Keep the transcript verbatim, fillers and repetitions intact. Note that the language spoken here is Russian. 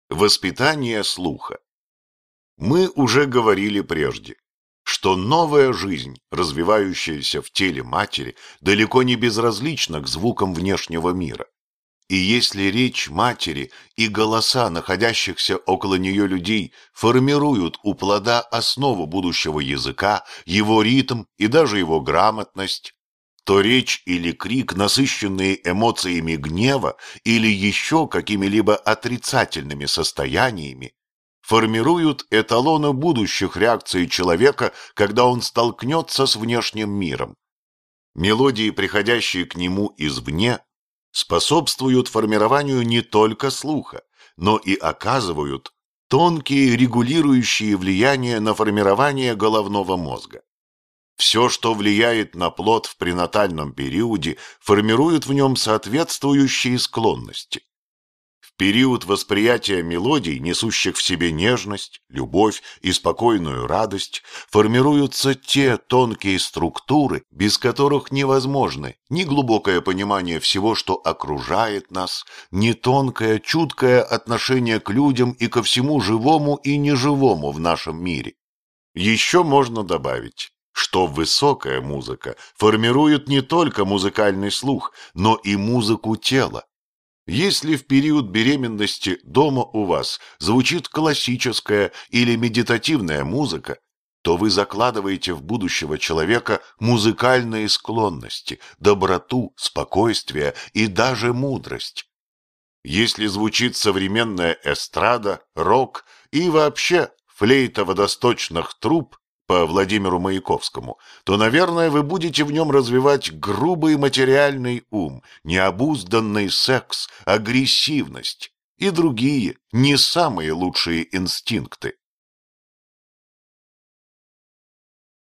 Воспитание слуха. Мы уже говорили прежде, что новая жизнь, развивающаяся в теле матери, далеко не безразлична к звукам внешнего мира. И если речь матери и голоса находящихся около нее людей формируют у плода основу будущего языка, его ритм и даже его грамотность, то речь или крик, насыщенные эмоциями гнева или еще какими-либо отрицательными состояниями, формируют эталоны будущих реакций человека, когда он столкнется с внешним миром. Мелодии, приходящие к нему извне, способствуют формированию не только слуха, но и оказывают тонкие регулирующие влияния на формирование головного мозга. Все, что влияет на плод в пренатальном периоде, формирует в нем соответствующие склонности. В период восприятия мелодий, несущих в себе нежность, любовь и спокойную радость, формируются те тонкие структуры, без которых невозможны ни глубокое понимание всего, что окружает нас, ни тонкое, чуткое отношение к людям и ко всему живому и неживому в нашем мире. Еще можно добавить, что высокая музыка формирует не только музыкальный слух, но и музыку тела. Если в период беременности дома у вас звучит классическая или медитативная музыка, то вы закладываете в будущего человека музыкальные склонности, доброту, спокойствие и даже мудрость. Если звучит современная эстрада, рок и вообще флейта водосточных труб по Владимиру Маяковскому, то, наверное, вы будете в нем развивать грубый материальный ум, необузданный секс, агрессивность и другие не самые лучшие инстинкты.